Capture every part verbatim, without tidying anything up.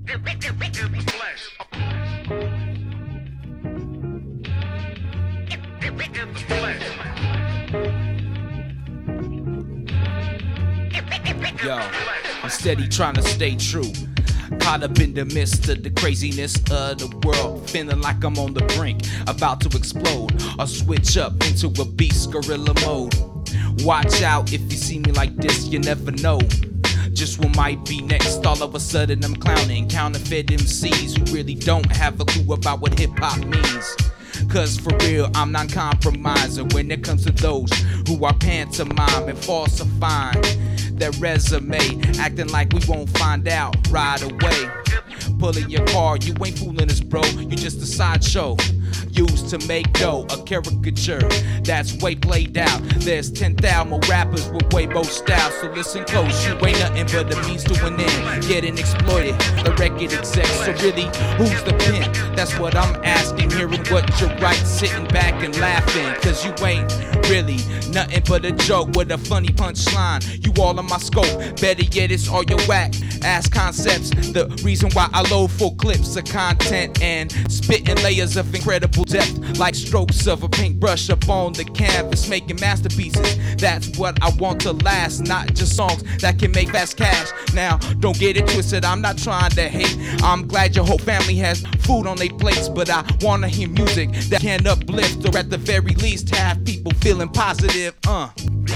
Yo, I'm steady trying to stay true. Caught up in the midst of the craziness of the world, feeling like I'm on the brink, about to explode, or switch up into a beast gorilla mode. Watch out, if you see me like this, you never know just what might be next. All of a sudden I'm clowning counterfeit M Cs who really don't have a clue about what hip-hop means. Cause for real, I'm non-compromising when it comes to those who are pantomime and falsifying their resume, acting like we won't find out right away. Pulling your car, you ain't fooling us, bro. You just a sideshow used to make dough, a caricature that's way played out. There's ten thousand more rappers with way more styles, so listen close. You ain't nothing but the means to an end, getting exploited, the record exec. So really, who's the pimp? That's what I'm asking. Hearing what you write, sitting back and laughing, cause you ain't really nothing but a joke with a funny punchline. You all on my scope, better yet it's all your whack ass concepts. The reason why I load full clips of content and spitting layers of incredible depth, like strokes of a paintbrush up on the canvas, making masterpieces. That's what I want to last, not just songs that can make fast cash. Now, don't get it twisted, I'm not trying to hate. I'm glad your whole family has food on their plates, but I wanna hear music that can uplift, or at the very least have people feeling positive. Uh.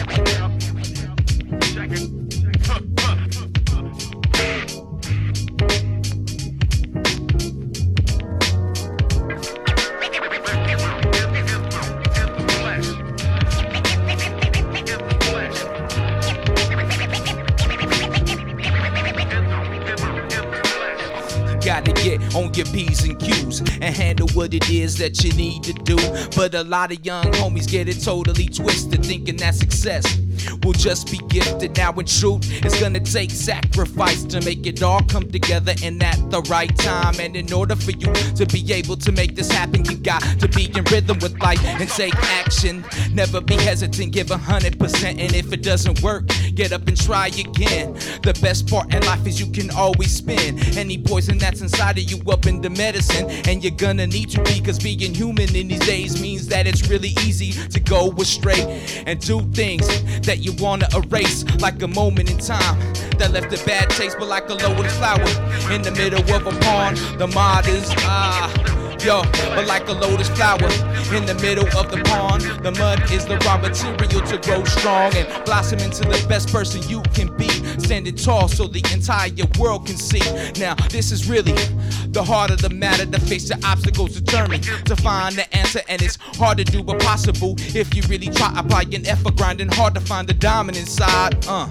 Gotta get on your P's and Q's and handle what it is that you need to do. But a lot of young homies get it totally twisted, thinking that success will just be gifted. Now in truth, it's gonna take sacrifice to make it all come together and at the right time. And in order for you to be able to make this happen, you got to be in rhythm with life and take action. Never be hesitant, give a hundred percent, and if it doesn't work, get up and try again. The best part in life is you can always spin any poison that's inside of you up into medicine, and you're gonna need to be, cause being human in these days means that it's really easy to go astray and do things that you wanna erase, like a moment in time that left a bad taste, but like a loaded flower in the middle of a pond. The mod is ah yo, but like a lotus flower in the middle of the pond. The mud is the raw material to grow strong and blossom into the best person you can be, standing tall so the entire world can see. Now this is really the heart of the matter, to face the obstacles, determined to find the answer. And it's hard to do but possible if you really try. Apply an effort, grinding hard to find the diamond inside. uh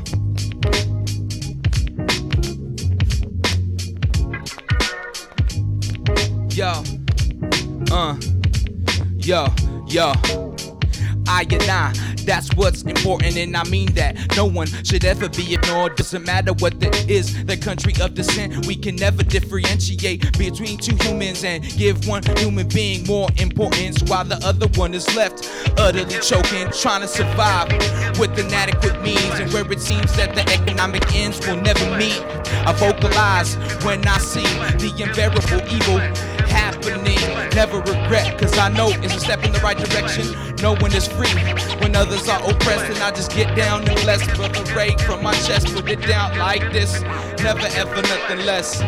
Yo, uh, yo, yo, I and I, that's what's important, and I mean that no one should ever be ignored. Doesn't matter what it is, the country of descent, we can never differentiate between two humans and give one human being more importance, while the other one is left utterly choking, trying to survive with inadequate means, and where it seems that the economic ends will never meet. I vocalize when I see the unbearable evil happening, never regret, cause I know it's a step in the right direction. No one is free when others are oppressed, and I just get down and bless. Brother Ray from my chest, put it down like this, never ever nothing less.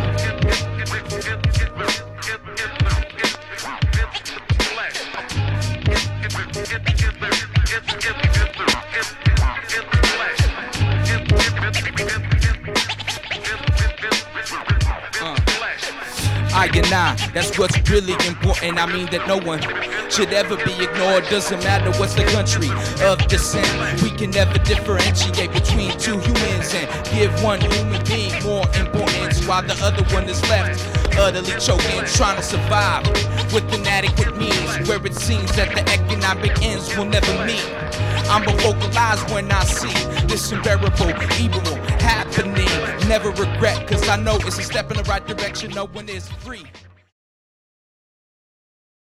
I and I, that's what's really important. I mean that no one should ever be ignored. Doesn't matter what's the country of descent, we can never differentiate between two humans and give one human being more importance, while the other one is left utterly choking, trying to survive with inadequate means, where it seems that the economic ends will never meet. I'm a vocalize when I see this unbearable evil happening, never regret, cause I know it's a step in the right direction. No one is free.